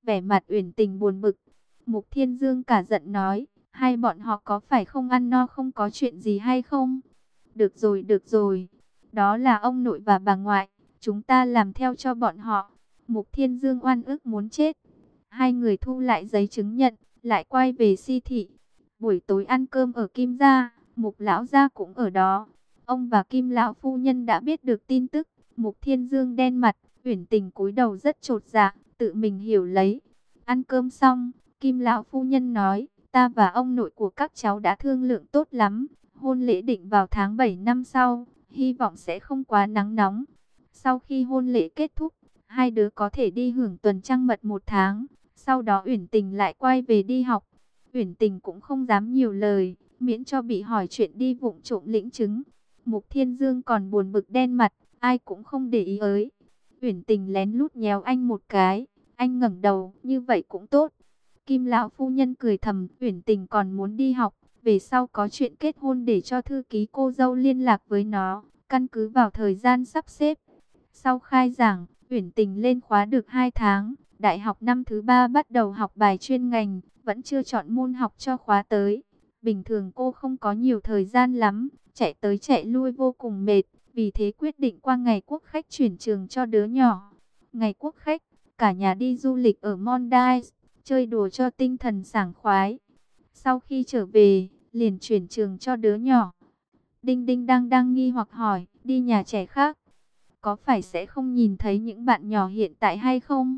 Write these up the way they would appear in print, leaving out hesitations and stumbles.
vẻ mặt Uyển Tình buồn bực. Mục Thiên Dương cả giận nói, hai bọn họ có phải không ăn no không có chuyện gì hay không? Được rồi, đó là ông nội và bà ngoại, chúng ta làm theo cho bọn họ. Mục Thiên Dương oan ức muốn chết. Hai người thu lại giấy chứng nhận, lại quay về si thị. Buổi tối ăn cơm ở Kim gia, Mục lão gia cũng ở đó. Ông và Kim lão phu nhân đã biết được tin tức. Mục Thiên Dương đen mặt, Uyển Tình cúi đầu rất chột dạ, tự mình hiểu lấy. Ăn cơm xong, Kim lão phu nhân nói, ta và ông nội của các cháu đã thương lượng tốt lắm. Hôn lễ định vào tháng 7 năm sau, hy vọng sẽ không quá nắng nóng. Sau khi hôn lễ kết thúc, hai đứa có thể đi hưởng tuần trăng mật 1 tháng. Sau đó Uyển Tình lại quay về đi học. Uyển Tình cũng không dám nhiều lời, miễn cho bị hỏi chuyện đi vụng trộm lĩnh chứng. Mục Thiên Dương còn buồn bực đen mặt, ai cũng không để ý ấy. Uyển Tình lén lút nhéo anh một cái, anh ngẩng đầu, như vậy cũng tốt. Kim lão phu nhân cười thầm, Uyển Tình còn muốn đi học, về sau có chuyện kết hôn để cho thư ký cô dâu liên lạc với nó, căn cứ vào thời gian sắp xếp. Sau khai giảng, Uyển Tình lên khóa được 2 tháng, đại học năm thứ 3 bắt đầu học bài chuyên ngành, vẫn chưa chọn môn học cho khóa tới. Bình thường cô không có nhiều thời gian lắm, chạy tới chạy lui vô cùng mệt, vì thế quyết định qua ngày quốc khách chuyển trường cho đứa nhỏ. Ngày quốc khách, cả nhà đi du lịch ở Maldives, chơi đùa cho tinh thần sảng khoái. Sau khi trở về, liền chuyển trường cho đứa nhỏ. Đinh Đinh đang nghi hoặc hỏi, đi nhà trẻ khác, có phải sẽ không nhìn thấy những bạn nhỏ hiện tại hay không?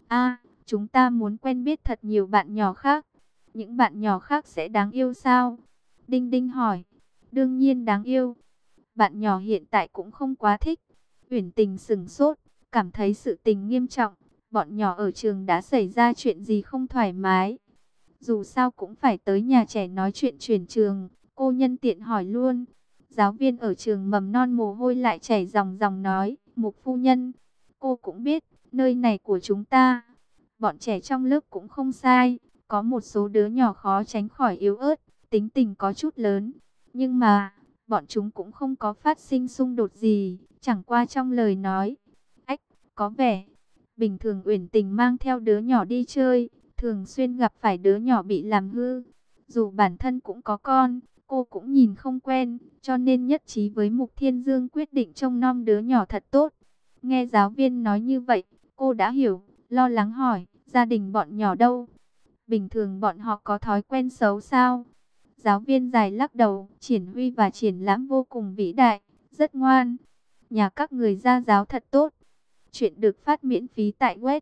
Chúng ta muốn quen biết thật nhiều bạn nhỏ khác. Những bạn nhỏ khác sẽ đáng yêu sao? Đinh Đinh hỏi. Đương nhiên đáng yêu. Bạn nhỏ hiện tại cũng không quá thích. Uyển Tình sững sốt, cảm thấy sự tình nghiêm trọng. Bọn nhỏ ở trường đã xảy ra chuyện gì không thoải mái. Dù sao cũng phải tới nhà trẻ nói chuyện chuyển trường. Cô nhân tiện hỏi luôn. Giáo viên ở trường mầm non mồ hôi lại chảy ròng ròng nói, Mục phu nhân, cô cũng biết, nơi này của chúng ta, bọn trẻ trong lớp cũng không sai, có một số đứa nhỏ khó tránh khỏi yếu ớt, tính tình có chút lớn, nhưng mà, bọn chúng cũng không có phát sinh xung đột gì, chẳng qua trong lời nói, có vẻ, bình thường Uyển Tình mang theo đứa nhỏ đi chơi, thường xuyên gặp phải đứa nhỏ bị làm hư, dù bản thân cũng có con, cô cũng nhìn không quen, cho nên nhất trí với Mục Thiên Dương quyết định trông nom đứa nhỏ thật tốt. Nghe giáo viên nói như vậy, cô đã hiểu, lo lắng hỏi, gia đình bọn nhỏ đâu? Bình thường bọn họ có thói quen xấu sao? Giáo viên dài lắc đầu, Triển Huy và Triển Lãm vô cùng vĩ đại, rất ngoan. Nhà các người gia giáo thật tốt. Chuyện được phát miễn phí tại web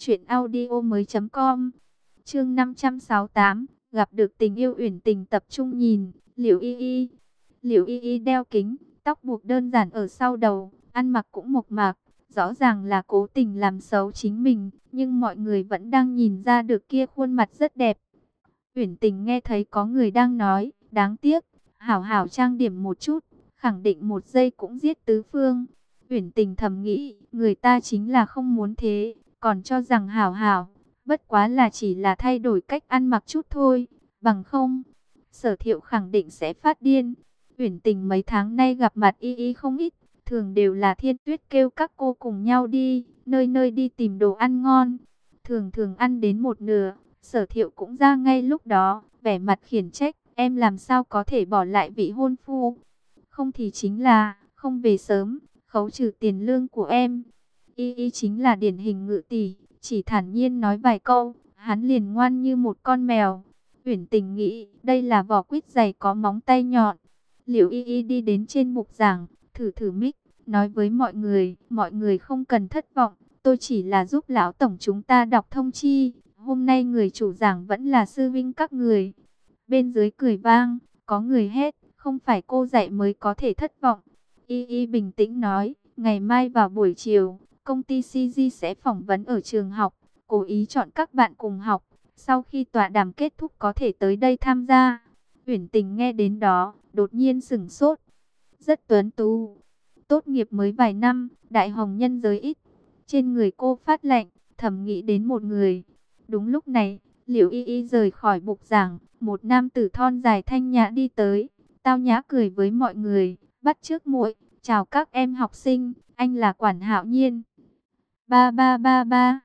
truyệnaudiomoi.com. Chương 568, gặp được tình yêu. Uyển Tình tập trung nhìn Liễu Y Y. Liễu Y Y đeo kính, tóc buộc đơn giản ở sau đầu, ăn mặc cũng mộc mạc, rõ ràng là cố tình làm xấu chính mình, nhưng mọi người vẫn đang nhìn ra được kia khuôn mặt rất đẹp. Uyển Tình nghe thấy có người đang nói, đáng tiếc, hảo hảo trang điểm một chút, khẳng định một giây cũng giết tứ phương. Uyển Tình thầm nghĩ, người ta chính là không muốn thế, còn cho rằng hảo hảo, bất quá là chỉ là thay đổi cách ăn mặc chút thôi, bằng không, Sở Thiệu khẳng định sẽ phát điên. Uyển Tình mấy tháng nay gặp mặt Y Y không ít, thường đều là Thiên Tuyết kêu các cô cùng nhau đi, nơi nơi đi tìm đồ ăn ngon. Thường thường ăn đến một nửa, Sở Thiệu cũng ra ngay lúc đó, vẻ mặt khiển trách, em làm sao có thể bỏ lại vị hôn phu. Không thì chính là, không về sớm, khấu trừ tiền lương của em. Y Y chính là điển hình ngự tỷ, chỉ thản nhiên nói vài câu, hắn liền ngoan như một con mèo. Uyển Tình nghĩ, đây là vỏ quýt dày có móng tay nhọn. Liễu Y Y đi đến trên bục giảng, thử mic, nói với mọi người không cần thất vọng, tôi chỉ là giúp lão tổng chúng ta đọc thông chi, hôm nay người chủ giảng vẫn là sư vinh các người. Bên dưới cười vang, có người hét, không phải cô dạy mới có thể thất vọng. Y Y bình tĩnh nói, ngày mai vào buổi chiều, công ty CG sẽ phỏng vấn ở trường học, cố ý chọn các bạn cùng học, sau khi tọa đàm kết thúc có thể tới đây tham gia. Uyển Tình nghe đến đó, đột nhiên sửng sốt, rất tuấn tú. Tốt nghiệp mới vài năm, đại hồng nhân giới ít. Trên người cô phát lạnh, thầm nghĩ đến một người. Đúng lúc này, Liễu Y Y rời khỏi bục giảng, một nam tử thon dài thanh nhã đi tới, tao nhã cười với mọi người, bắt chước muội, chào các em học sinh, anh là Quản Hạo Nhiên. Ba ba ba ba.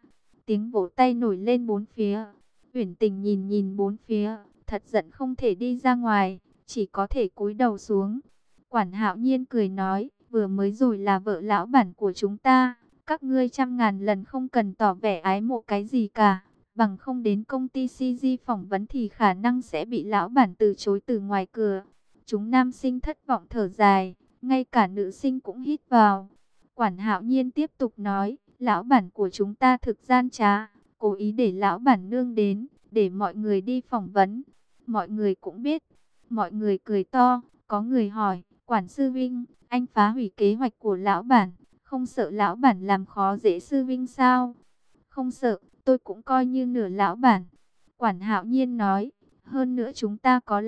Tiếng vỗ tay nổi lên bốn phía. Uyển Tình nhìn nhìn bốn phía, thật giận không thể đi ra ngoài, chỉ có thể cúi đầu xuống. Quản Hạo Nhiên cười nói, vừa mới rồi là vợ lão bản của chúng ta, các ngươi trăm ngàn lần không cần tỏ vẻ ái mộ cái gì cả, bằng không đến công ty CG phỏng vấn thì khả năng sẽ bị lão bản từ chối từ ngoài cửa. Chúng nam sinh thất vọng thở dài, ngay cả nữ sinh cũng hít vào. Quản Hạo Nhiên tiếp tục nói, lão bản của chúng ta thực gian trá, cố ý để lão bản nương đến, để mọi người đi phỏng vấn. Mọi người cũng biết, mọi người cười to, có người hỏi, quản sư Vinh, anh phá hủy kế hoạch của lão bản, không sợ lão bản làm khó dễ sư Vinh sao? Không sợ, tôi cũng coi như nửa lão bản. Quản Hạo Nhiên nói, hơn nữa chúng ta có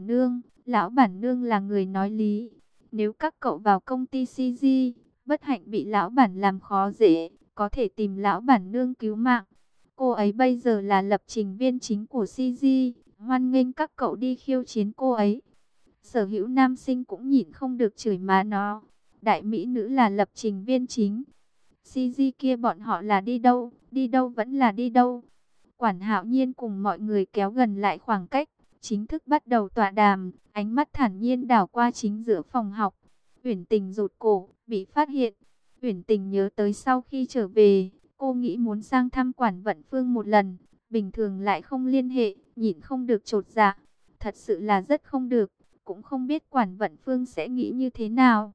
lão bản nương là người nói lý. Nếu các cậu vào công ty CG, bất hạnh bị lão bản làm khó dễ, có thể tìm lão bản nương cứu mạng. Cô ấy bây giờ là lập trình viên chính của CG, hoan nghênh các cậu đi khiêu chiến cô ấy. Sở hữu nam sinh cũng nhịn không được chửi má nó. Đại mỹ nữ là lập trình viên chính. CG kia bọn họ là đi đâu vẫn là đi đâu. Quản Hạo Nhiên cùng mọi người kéo gần lại khoảng cách, chính thức bắt đầu tọa đàm, ánh mắt thản nhiên đảo qua chính giữa phòng học. Uyển Tình rụt cổ, bị phát hiện. Uyển Tình nhớ tới sau khi trở về, cô nghĩ muốn sang thăm Quản Vận Phương một lần, bình thường lại không liên hệ, nhịn không được chột dạ. Thật sự là rất không được, cũng không biết Quản Vận Phương sẽ nghĩ như thế nào.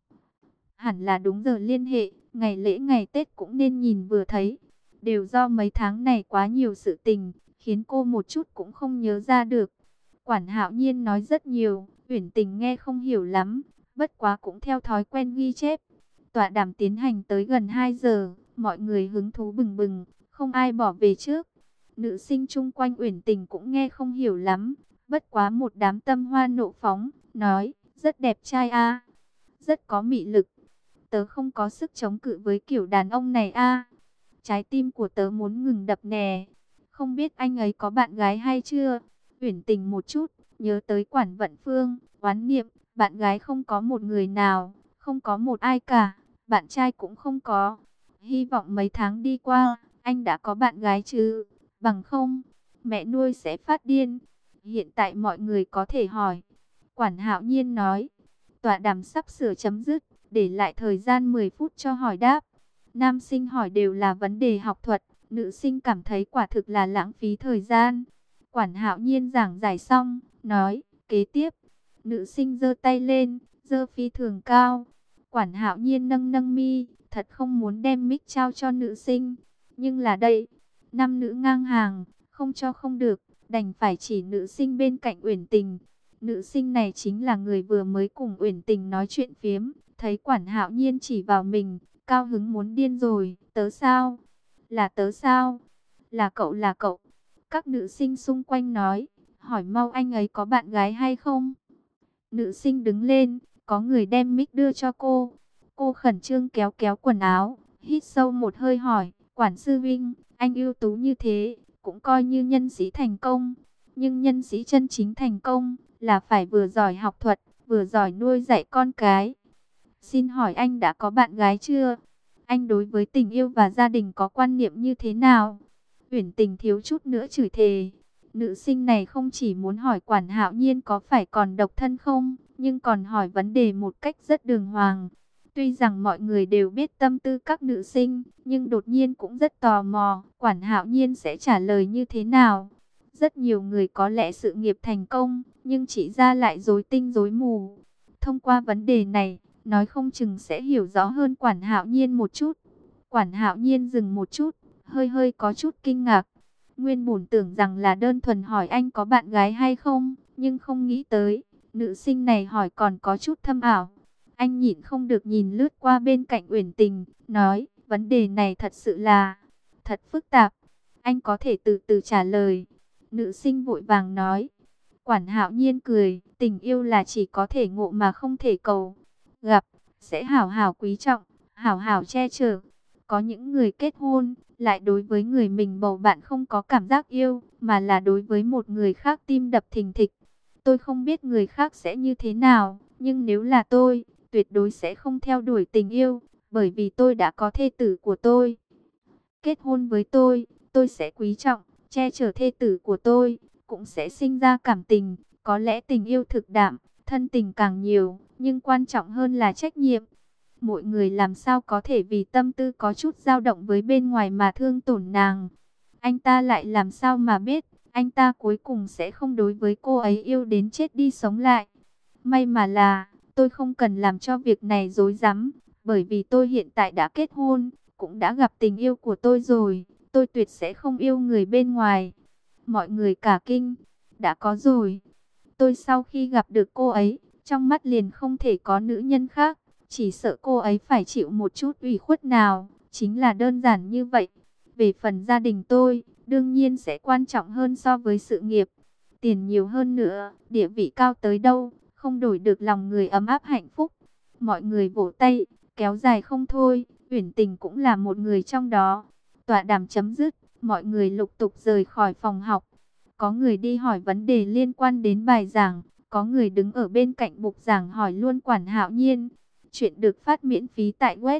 Hẳn là đúng giờ liên hệ, ngày lễ ngày Tết cũng nên nhìn vừa thấy. Đều do mấy tháng này quá nhiều sự tình, khiến cô một chút cũng không nhớ ra được. Quản Hạo Nhiên nói rất nhiều, Uyển Tình nghe không hiểu lắm, bất quá cũng theo thói quen ghi chép. Tọa đàm tiến hành tới gần 2 giờ, mọi người hứng thú bừng bừng, không ai bỏ về trước. Nữ sinh chung quanh Uyển Tình cũng nghe không hiểu lắm, bất quá một đám tâm hoa nộ phóng, nói, rất đẹp trai a, rất có mị lực. Tớ không có sức chống cự với kiểu đàn ông này a. Trái tim của tớ muốn ngừng đập nè. Không biết anh ấy có bạn gái hay chưa? Uyển Tình một chút, nhớ tới Quản Vận Phương, oán niệm, bạn gái không có một người nào, không có một ai cả, bạn trai cũng không có. Hy vọng mấy tháng đi qua, anh đã có bạn gái chứ, bằng không, mẹ nuôi sẽ phát điên. Hiện tại mọi người có thể hỏi. Quản Hạo Nhiên nói, tọa đàm sắp sửa chấm dứt, để lại thời gian 10 phút cho hỏi đáp. Nam sinh hỏi đều là vấn đề học thuật, nữ sinh cảm thấy quả thực là lãng phí thời gian. Quản Hạo Nhiên giảng giải xong, nói, kế tiếp. Nữ sinh giơ tay lên, giơ phi thường cao. Quản Hạo Nhiên nâng nâng mi, thật không muốn đem mic trao cho nữ sinh. Nhưng là đây, năm nữ ngang hàng, không cho không được, đành phải chỉ nữ sinh bên cạnh Uyển Tình. Nữ sinh này chính là người vừa mới cùng Uyển Tình nói chuyện phiếm, thấy Quản Hạo Nhiên chỉ vào mình, cao hứng muốn điên rồi. Tớ sao? Là tớ sao? Là cậu là cậu. Các nữ sinh xung quanh nói, hỏi mau anh ấy có bạn gái hay không? Nữ sinh đứng lên, có người đem mic đưa cho cô. Cô khẩn trương kéo kéo quần áo, hít sâu một hơi hỏi, Quản sư Vinh, anh ưu tú như thế, cũng coi như nhân sĩ thành công. Nhưng nhân sĩ chân chính thành công, là phải vừa giỏi học thuật, vừa giỏi nuôi dạy con cái. Xin hỏi anh đã có bạn gái chưa? Anh đối với tình yêu và gia đình có quan niệm như thế nào? Uyển Tình thiếu chút nữa chửi thề. Nữ sinh này không chỉ muốn hỏi Quản Hạo Nhiên có phải còn độc thân không, nhưng còn hỏi vấn đề một cách rất đường hoàng. Tuy rằng mọi người đều biết tâm tư các nữ sinh, nhưng đột nhiên cũng rất tò mò, Quản Hạo Nhiên sẽ trả lời như thế nào. Rất nhiều người có lẽ sự nghiệp thành công, nhưng chỉ ra lại rối tinh rối mù. Thông qua vấn đề này, nói không chừng sẽ hiểu rõ hơn Quản Hạo Nhiên một chút. Quản Hạo Nhiên dừng một chút, hơi hơi có chút kinh ngạc. Nguyên bổn tưởng rằng là đơn thuần hỏi anh có bạn gái hay không, nhưng không nghĩ tới, nữ sinh này hỏi còn có chút thâm ảo. Anh nhịn không được nhìn lướt qua bên cạnh Uyển Tình, nói, vấn đề này thật sự là thật phức tạp. Anh có thể từ từ trả lời. Nữ sinh vội vàng nói. Quản Hạo Nhiên cười, tình yêu là chỉ có thể ngộ mà không thể cầu. Gặp, sẽ hảo hảo quý trọng, hảo hảo che chở. Có những người kết hôn, lại đối với người mình bầu bạn không có cảm giác yêu, mà là đối với một người khác tim đập thình thịch. Tôi không biết người khác sẽ như thế nào, nhưng nếu là tôi, tuyệt đối sẽ không theo đuổi tình yêu, bởi vì tôi đã có thê tử của tôi. Kết hôn với tôi sẽ quý trọng, che chở thê tử của tôi, cũng sẽ sinh ra cảm tình. Có lẽ tình yêu thực đạm, thân tình càng nhiều, nhưng quan trọng hơn là trách nhiệm. Mỗi người làm sao có thể vì tâm tư có chút dao động với bên ngoài mà thương tổn nàng. Anh ta lại làm sao mà biết, anh ta cuối cùng sẽ không đối với cô ấy yêu đến chết đi sống lại. May mà là, tôi không cần làm cho việc này rối rắm, bởi vì tôi hiện tại đã kết hôn, cũng đã gặp tình yêu của tôi rồi, tôi tuyệt sẽ không yêu người bên ngoài. Mọi người cả kinh, đã có rồi. Tôi sau khi gặp được cô ấy, trong mắt liền không thể có nữ nhân khác, chỉ sợ cô ấy phải chịu một chút ủy khuất nào, chính là đơn giản như vậy. Về phần gia đình tôi, đương nhiên sẽ quan trọng hơn so với sự nghiệp. Tiền nhiều hơn nữa, địa vị cao tới đâu, không đổi được lòng người ấm áp hạnh phúc. Mọi người vỗ tay, kéo dài không thôi, Uyển Tình cũng là một người trong đó. Tọa đàm chấm dứt, mọi người lục tục rời khỏi phòng học. Có người đi hỏi vấn đề liên quan đến bài giảng, có người đứng ở bên cạnh bục giảng hỏi luôn Quản Hạo Nhiên. Chuyện được phát miễn phí tại web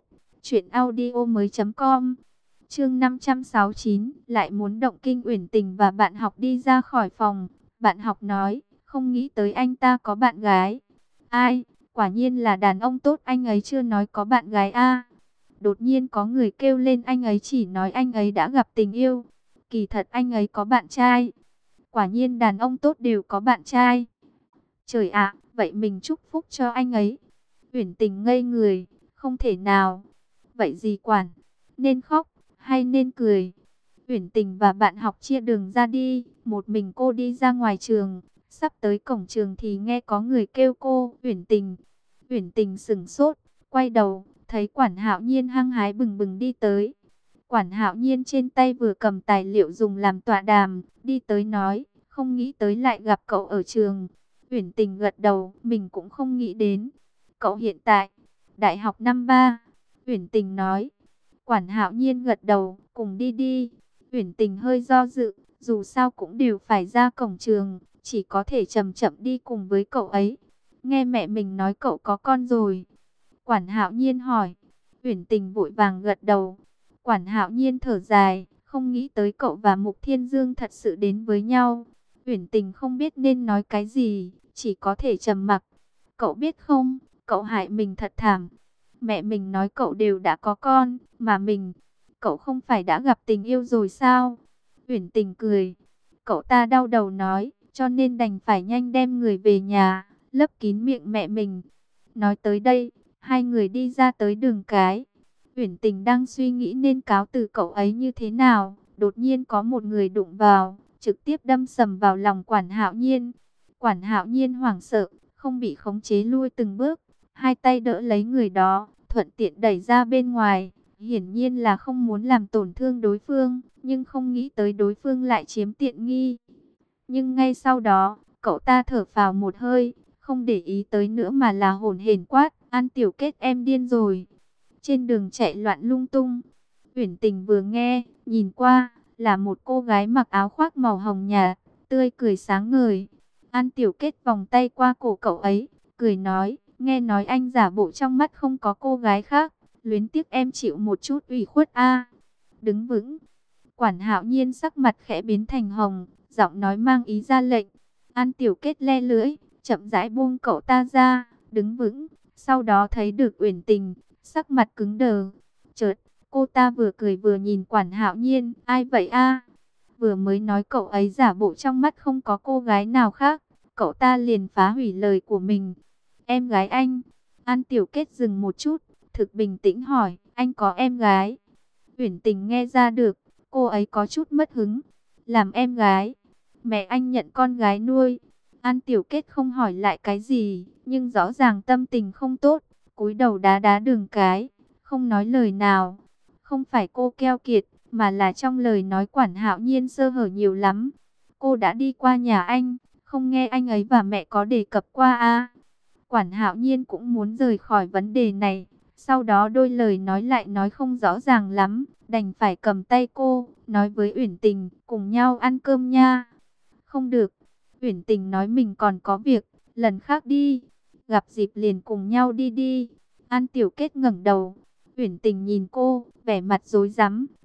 truyệnaudiomoi.com. Chương 569, lại muốn động kinh Uyển Tình và bạn học đi ra khỏi phòng. Bạn học nói, không nghĩ tới anh ta có bạn gái. Ai, quả nhiên là đàn ông tốt, anh ấy chưa nói có bạn gái a. Đột nhiên có người kêu lên, anh ấy chỉ nói anh ấy đã gặp tình yêu. Kỳ thật anh ấy có bạn trai. Quả nhiên đàn ông tốt đều có bạn trai. Trời ạ, vậy mình chúc phúc cho anh ấy. Uyển Tình ngây người, không thể nào. Vậy gì quản, nên khóc hay nên cười? Uyển Tình và bạn học chia đường ra đi, một mình cô đi ra ngoài trường. Sắp tới cổng trường thì nghe có người kêu cô, Uyển Tình. Uyển Tình sững sốt, quay đầu, thấy Quản Hạo Nhiên hăng hái bừng bừng đi tới. Quản Hạo Nhiên trên tay vừa cầm tài liệu dùng làm tọa đàm, đi tới nói, không nghĩ tới lại gặp cậu ở trường. Uyển Tình gật đầu, mình cũng không nghĩ đến. Cậu hiện tại, đại học năm 3. Uyển Tình nói. Quản Hạo Nhiên gật đầu, cùng đi đi. Uyển Tình hơi do dự, dù sao cũng đều phải ra cổng trường, chỉ có thể chậm chậm đi cùng với cậu ấy. Nghe mẹ mình nói cậu có con rồi. Quản Hạo Nhiên hỏi. Uyển Tình vội vàng gật đầu. Quản Hạo Nhiên thở dài, không nghĩ tới cậu và Mục Thiên Dương thật sự đến với nhau. Uyển Tình không biết nên nói cái gì, chỉ có thể trầm mặc. Cậu biết không, cậu hại mình thật thảm. Mẹ mình nói cậu đều đã có con, mà cậu không phải đã gặp tình yêu rồi sao? Uyển Tình cười. Cậu ta đau đầu nói, cho nên đành phải nhanh đem người về nhà, lấp kín miệng mẹ mình. Nói tới đây, hai người đi ra tới đường cái. Uyển Tình đang suy nghĩ nên cáo từ cậu ấy như thế nào, đột nhiên có một người đụng vào, trực tiếp đâm sầm vào lòng Quản Hạo Nhiên. Quản Hạo Nhiên hoảng sợ, không bị khống chế lui từng bước, hai tay đỡ lấy người đó, thuận tiện đẩy ra bên ngoài. Hiển nhiên là không muốn làm tổn thương đối phương, nhưng không nghĩ tới đối phương lại chiếm tiện nghi. Nhưng ngay sau đó, cậu ta thở phào một hơi, không để ý tới nữa mà là hổn hển quát, An Tiểu Kết, em điên rồi. Trên đường chạy loạn lung tung. Uyển Tình vừa nghe, nhìn qua, là một cô gái mặc áo khoác màu hồng nhạt, tươi cười sáng ngời. An Tiểu Kết vòng tay qua cổ cậu ấy, cười nói, nghe nói anh giả bộ trong mắt không có cô gái khác, luyến tiếc em chịu một chút ủy khuất a. Đứng vững. Quản Hạo Nhiên sắc mặt khẽ biến thành hồng, giọng nói mang ý ra lệnh. An Tiểu Kết le lưỡi, chậm rãi buông cậu ta ra, đứng vững. Sau đó thấy được Uyển Tình, sắc mặt cứng đờ. Chợt, cô ta vừa cười vừa nhìn Quản Hạo Nhiên, ai vậy a? Vừa mới nói cậu ấy giả bộ trong mắt không có cô gái nào khác, cậu ta liền phá hủy lời của mình. Em gái anh? An Tiểu Kết dừng một chút, thực bình tĩnh hỏi, anh có em gái? Uyển Tình nghe ra được, cô ấy có chút mất hứng. Làm em gái? Mẹ anh nhận con gái nuôi. An Tiểu Kết không hỏi lại cái gì, nhưng rõ ràng tâm tình không tốt, cúi đầu đá đá đường cái, không nói lời nào. Không phải cô keo kiệt, mà là trong lời nói Quản Hạo Nhiên sơ hở nhiều lắm. Cô đã đi qua nhà anh, không nghe anh ấy và mẹ có đề cập qua à? Quản Hạo Nhiên cũng muốn rời khỏi vấn đề này, sau đó đôi lời nói lại nói không rõ ràng lắm, đành phải cầm tay cô, nói với Uyển Tình, cùng nhau ăn cơm nha. Không được, Uyển Tình nói mình còn có việc, lần khác đi, gặp dịp liền cùng nhau đi đi. An Tiểu Kết ngẩng đầu, Uyển Tình nhìn cô, vẻ mặt rối rắm,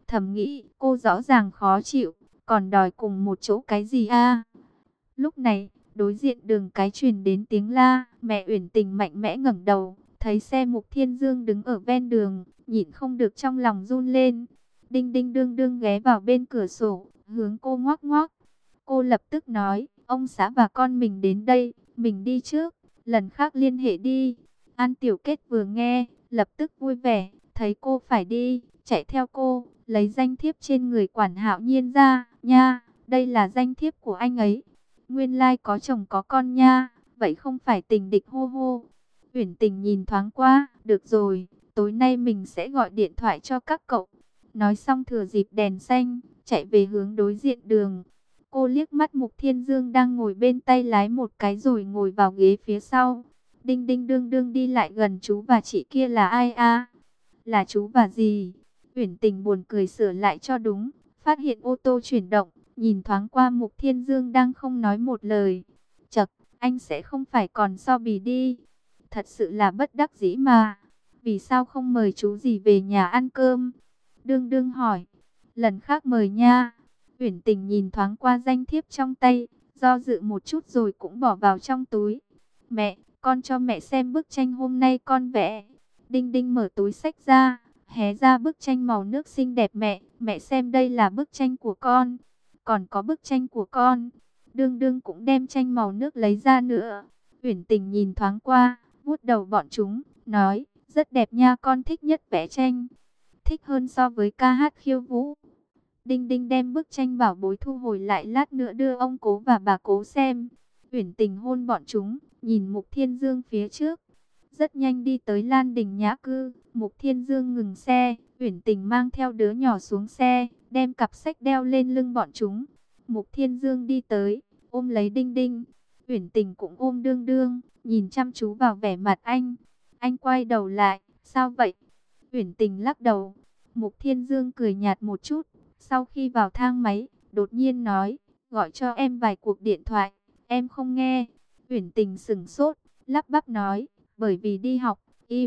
thầm nghĩ, cô rõ ràng khó chịu, còn đòi cùng một chỗ cái gì a? Lúc này, đối diện đường cái truyền đến tiếng la, mẹ Uyển Tình mạnh mẽ ngẩng đầu, thấy xe Mục Thiên Dương đứng ở ven đường, nhịn không được trong lòng run lên. Đinh đinh đương đương ghé vào bên cửa sổ, hướng cô ngoắc ngoắc. Cô lập tức nói, ông xã và con mình đến đây, mình đi trước, lần khác liên hệ đi. An Tiểu Kết vừa nghe, lập tức vui vẻ, thấy cô phải đi, chạy theo cô, lấy danh thiếp trên người Quản Hạo Nhiên ra, nha, đây là danh thiếp của anh ấy. Nguyên lai có chồng có con nha, vậy không phải tình địch hô hô. Uyển Tình nhìn thoáng qua, được rồi, tối nay mình sẽ gọi điện thoại cho các cậu. Nói xong thừa dịp đèn xanh, chạy về hướng đối diện đường. Cô liếc mắt Mục Thiên Dương đang ngồi bên tay lái một cái rồi ngồi vào ghế phía sau. Đinh đinh đương đương đi lại gần chú và chị kia là ai a? Là chú và gì? Uyển Tình buồn cười sửa lại cho đúng, phát hiện ô tô chuyển động, nhìn thoáng qua Mục Thiên Dương đang không nói một lời. Chậc, anh sẽ không phải còn so bì đi. Thật sự là bất đắc dĩ mà. Vì sao không mời chú gì về nhà ăn cơm? Đương đương hỏi. Lần khác mời nha. Uyển Tình nhìn thoáng qua danh thiếp trong tay, do dự một chút rồi cũng bỏ vào trong túi. Mẹ, con cho mẹ xem bức tranh hôm nay con vẽ. Đinh đinh mở túi xách ra, hé ra bức tranh màu nước xinh đẹp mẹ xem đây là bức tranh của con. Còn có bức tranh của con. Đương đương cũng đem tranh màu nước lấy ra nữa. Uyển Tình nhìn thoáng qua, vuốt đầu bọn chúng, nói, rất đẹp nha, con thích nhất vẽ tranh. Thích hơn so với ca hát khiêu vũ. Đinh đinh đem bức tranh bảo bối thu hồi lại, lát nữa đưa ông cố và bà cố xem. Uyển Tình hôn bọn chúng, nhìn Mục Thiên Dương phía trước. Rất nhanh đi tới Lan Đình Nhã Cư, Mục Thiên Dương ngừng xe, Uyển Tình mang theo đứa nhỏ xuống xe, đem cặp sách đeo lên lưng bọn chúng. Mục Thiên Dương đi tới, ôm lấy Đinh Đinh. Uyển Tình cũng ôm Đương Đương, nhìn chăm chú vào vẻ mặt anh. Anh quay đầu lại, sao vậy? Uyển Tình lắc đầu. Mục Thiên Dương cười nhạt một chút, sau khi vào thang máy, đột nhiên nói, gọi cho em vài cuộc điện thoại, em không nghe. Uyển Tình sững sốt, lắp bắp nói, bởi vì đi học,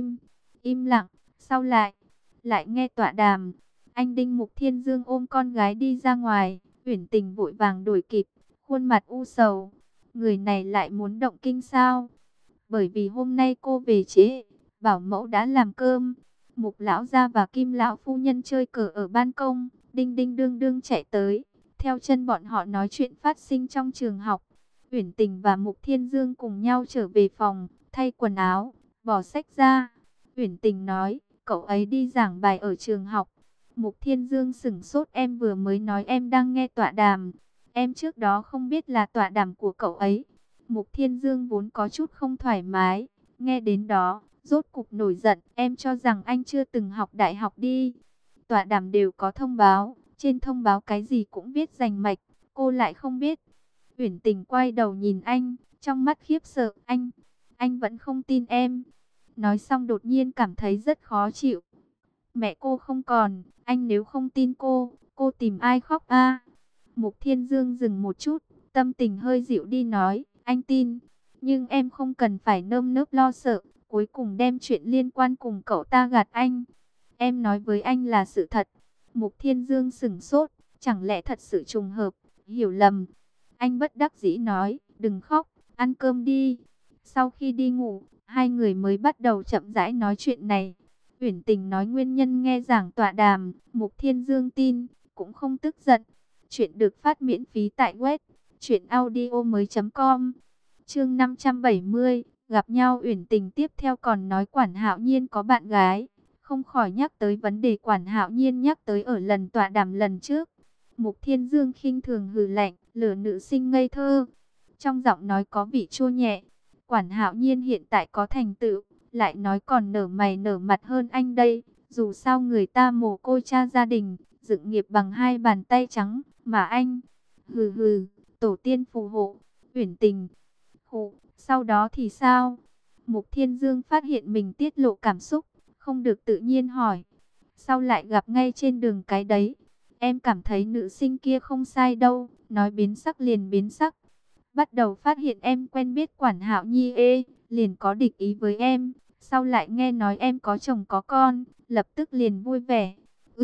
im lặng, sau lại nghe tọa đàm. Anh Đinh. Mục Thiên Dương ôm con gái đi ra ngoài, Uyển Tình vội vàng đuổi kịp, khuôn mặt u sầu. Người này lại muốn động kinh sao? Bởi vì hôm nay cô về trễ, bảo mẫu đã làm cơm. Mục lão gia và Kim lão phu nhân chơi cờ ở ban công, Đinh đinh đương đương chạy tới, theo chân bọn họ nói chuyện phát sinh trong trường học. Uyển Tình và Mục Thiên Dương cùng nhau trở về phòng, thay quần áo, bỏ sách ra. Uyển Tình nói, cậu ấy đi giảng bài ở trường học. Mục Thiên Dương sững sốt, em vừa mới nói em đang nghe tọa đàm. Em trước đó không biết là tọa đàm của cậu ấy. Mục Thiên Dương vốn có chút không thoải mái, nghe đến đó, rốt cục nổi giận. Em cho rằng anh chưa từng học đại học đi. Tọa đàm đều có thông báo, trên thông báo cái gì cũng viết rành mạch, cô lại không biết. Uyển Tình quay đầu nhìn anh, trong mắt khiếp sợ. Anh vẫn không tin em. Nói xong đột nhiên cảm thấy rất khó chịu. Mẹ cô không còn, anh nếu không tin cô tìm ai khóc a? Mục Thiên Dương dừng một chút, tâm tình hơi dịu đi nói, anh tin, nhưng em không cần phải nơm nớp lo sợ, cuối cùng đem chuyện liên quan cùng cậu ta gạt anh. Em nói với anh là sự thật. Mục Thiên Dương sững sốt, chẳng lẽ thật sự trùng hợp, hiểu lầm. Anh bất đắc dĩ nói, đừng khóc, ăn cơm đi. Sau khi đi ngủ, hai người mới bắt đầu chậm rãi nói chuyện này. Uyển Tình nói nguyên nhân nghe giảng tọa đàm, Mục Thiên Dương tin, cũng không tức giận. Chuyện được phát miễn phí tại web truyệnaudiomoi.com. Chương 570, gặp nhau. Uyển Tình tiếp theo còn nói Quản Hạo Nhiên có bạn gái, không khỏi nhắc tới vấn đề Quản Hạo Nhiên nhắc tới ở lần tọa đàm lần trước. Mục Thiên Dương khinh thường hừ lạnh, lửa nữ sinh ngây thơ. Trong giọng nói có vị chua nhẹ. Quản Hạo Nhiên hiện tại có thành tựu, lại nói còn nở mày nở mặt hơn anh đây. Dù sao người ta mồ côi cha gia đình, dựng nghiệp bằng hai bàn tay trắng, mà anh, hừ hừ, tổ tiên phù hộ. Uyển Tình, hụ, sau đó thì sao? Mục Thiên Dương phát hiện mình tiết lộ cảm xúc, không được tự nhiên hỏi. Sao lại gặp ngay trên đường cái đấy? Em cảm thấy nữ sinh kia không sai đâu, nói biến sắc liền biến sắc. Bắt đầu phát hiện em quen biết Quản Hạo Nhi liền có địch ý với em. Sau lại nghe nói em có chồng có con, lập tức liền vui vẻ.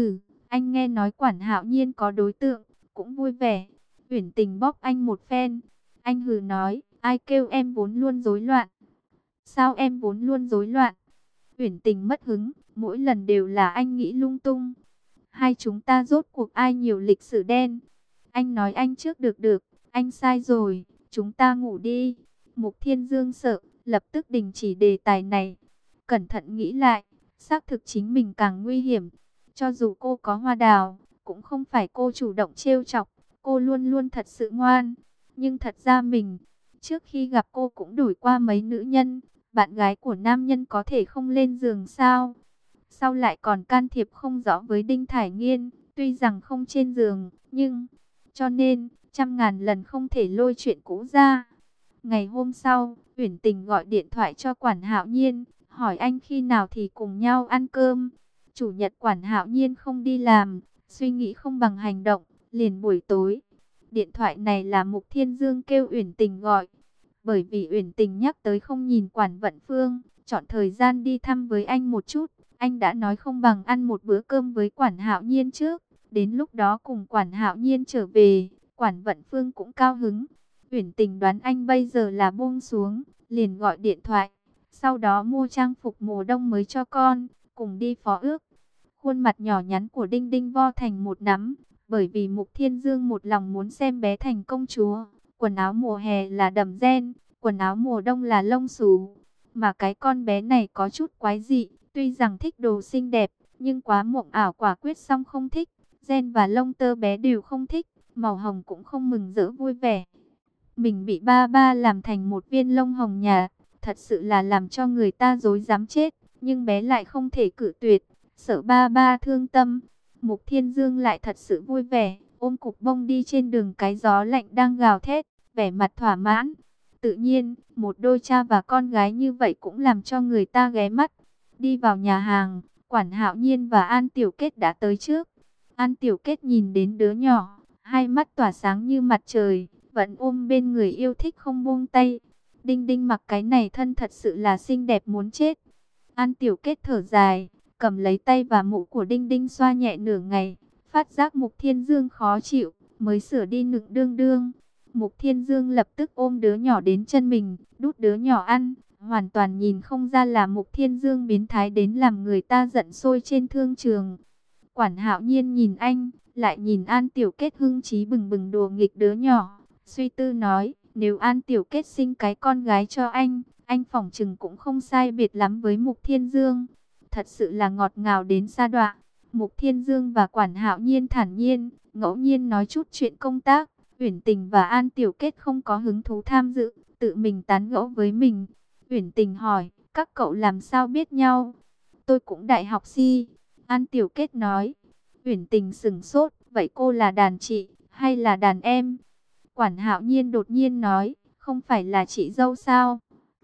Anh nghe nói Quản Hạo Nhiên có đối tượng, cũng vui vẻ. Uyển Tình bóp anh một phen. Anh hừ nói, ai kêu em vốn luôn rối loạn. Sao em vốn luôn rối loạn? Uyển Tình mất hứng, mỗi lần đều là anh nghĩ lung tung. Hai chúng ta rốt cuộc ai nhiều lịch sử đen? Anh nói anh trước được, anh sai rồi, chúng ta ngủ đi. Mục Thiên Dương sợ, lập tức đình chỉ đề tài này. Cẩn thận nghĩ lại, xác thực chính mình càng nguy hiểm. Cho dù cô có hoa đào, cũng không phải cô chủ động trêu chọc, cô luôn luôn thật sự ngoan. Nhưng thật ra mình, trước khi gặp cô cũng đổi qua mấy nữ nhân, bạn gái của nam nhân có thể không lên giường sao? Sau lại còn can thiệp không rõ với Đinh Thải Nghiên, tuy rằng không trên giường, nhưng... Cho nên, trăm ngàn lần không thể lôi chuyện cũ ra. Ngày hôm sau, Uyển Tình gọi điện thoại cho Quản Hạo Nhiên, hỏi anh khi nào thì cùng nhau ăn cơm. Chủ nhật Quản Hạo Nhiên không đi làm, suy nghĩ không bằng hành động, liền buổi tối. Điện thoại này là Mục Thiên Dương kêu Uyển Tình gọi. Bởi vì Uyển Tình nhắc tới không nhìn Quản Vận Phương, chọn thời gian đi thăm với anh một chút. Anh đã nói không bằng ăn một bữa cơm với Quản Hạo Nhiên trước. Đến lúc đó cùng Quản Hạo Nhiên trở về, Quản Vận Phương cũng cao hứng. Uyển Tình đoán anh bây giờ là buông xuống, liền gọi điện thoại. Sau đó mua trang phục mùa đông mới cho con, cùng đi phó ước. Khuôn mặt nhỏ nhắn của Đinh Đinh vo thành một nắm, bởi vì Mục Thiên Dương một lòng muốn xem bé thành công chúa. Quần áo mùa hè là đầm ren, quần áo mùa đông là lông xù. Mà cái con bé này có chút quái dị, tuy rằng thích đồ xinh đẹp, nhưng quá mộng ảo quả quyết xong không thích. Ren và lông tơ bé đều không thích, màu hồng cũng không mừng rỡ vui vẻ. Mình bị ba ba làm thành một viên lông hồng nhạt, thật sự là làm cho người ta rối rắm chết, nhưng bé lại không thể cự tuyệt, sợ ba ba thương tâm. Mục Thiên Dương lại thật sự vui vẻ, ôm cục bông đi trên đường cái gió lạnh đang gào thét, vẻ mặt thỏa mãn. Tự nhiên, một đôi cha và con gái như vậy cũng làm cho người ta ghé mắt. Đi vào nhà hàng, Quản Hạo Nhiên và An Tiểu Kết đã tới trước. An Tiểu Kết nhìn đến đứa nhỏ, hai mắt tỏa sáng như mặt trời, vẫn ôm bên người yêu thích không buông tay. Đinh Đinh mặc cái này thân thật sự là xinh đẹp muốn chết. An Tiểu Kết thở dài, cầm lấy tay và mũ của Đinh Đinh xoa nhẹ nửa ngày, phát giác Mục Thiên Dương khó chịu, mới sửa đi nựng đương đương. Mục Thiên Dương lập tức ôm đứa nhỏ đến chân mình, đút đứa nhỏ ăn, hoàn toàn nhìn không ra là Mục Thiên Dương biến thái đến làm người ta giận sôi trên thương trường. Quản Hạo Nhiên nhìn anh, lại nhìn An Tiểu Kết hưng trí bừng bừng đùa nghịch đứa nhỏ, suy tư nói, nếu An Tiểu Kết sinh cái con gái cho anh phỏng chừng cũng không sai biệt lắm với Mục Thiên Dương. Thật sự là ngọt ngào đến sa đọa. Mục Thiên Dương và Quản Hạo Nhiên thản nhiên, ngẫu nhiên nói chút chuyện công tác. Uyển Tình và An Tiểu Kết không có hứng thú tham dự, tự mình tán gẫu với mình. Uyển Tình hỏi, các cậu làm sao biết nhau? Tôi cũng đại học si. An Tiểu Kết nói. Uyển Tình sững sốt, vậy cô là đàn chị hay là đàn em? Quản Hạo Nhiên đột nhiên nói, không phải là chị dâu sao?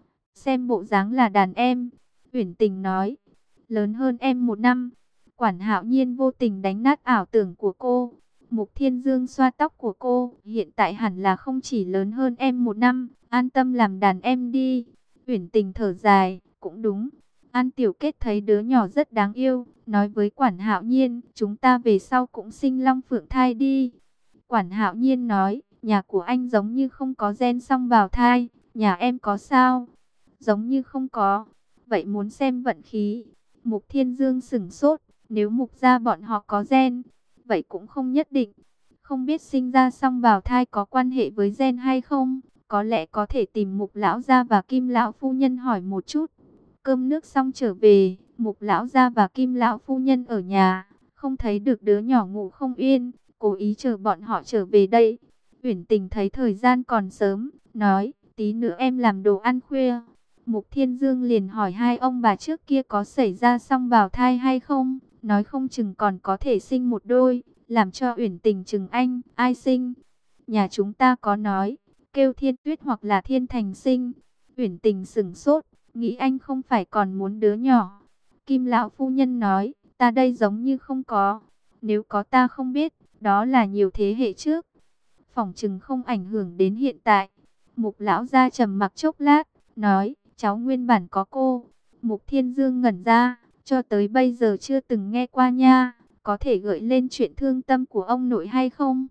Xem bộ dáng là đàn em. Uyển Tình nói, lớn hơn em 1 năm. Quản Hạo Nhiên vô tình đánh nát ảo tưởng của cô. Mục Thiên Dương xoa tóc của cô, hiện tại hẳn là không chỉ lớn hơn em 1 năm, an tâm làm đàn em đi. Uyển Tình thở dài, cũng đúng. An Tiểu Kết thấy đứa nhỏ rất đáng yêu, nói với Quản Hạo Nhiên, chúng ta về sau cũng sinh long phượng thai đi. Quản Hạo Nhiên nói, nhà của anh giống như không có gen song bào thai, nhà em có sao? Giống như không có, vậy muốn xem vận khí. Mục Thiên Dương sửng sốt, nếu Mục gia bọn họ có gen, vậy cũng không nhất định. Không biết sinh ra song bào thai có quan hệ với gen hay không, có lẽ có thể tìm Mục lão gia và Kim lão phu nhân hỏi một chút. Cơm nước xong trở về, Mục lão gia và Kim lão phu nhân ở nhà, không thấy được đứa nhỏ ngủ không yên, cố ý chờ bọn họ trở về đây. Uyển Tình thấy thời gian còn sớm, nói, tí nữa em làm đồ ăn khuya. Mục Thiên Dương liền hỏi hai ông bà trước kia có xảy ra song bào thai hay không, nói không chừng còn có thể sinh một đôi, làm cho Uyển Tình chừng anh, ai sinh. Nhà chúng ta có nói, kêu Thiên Tuyết hoặc là Thiên Thành sinh. Uyển Tình sững sốt, nghĩ anh không phải còn muốn đứa nhỏ. Kim lão phu nhân nói, ta đây giống như không có, nếu có ta không biết, đó là nhiều thế hệ trước. Phỏng chừng không ảnh hưởng đến hiện tại. Mục lão gia trầm mặc chốc lát, nói, cháu nguyên bản có cô. Mục Thiên Dương ngẩn ra, cho tới bây giờ chưa từng nghe qua nha, có thể gợi lên chuyện thương tâm của ông nội hay không?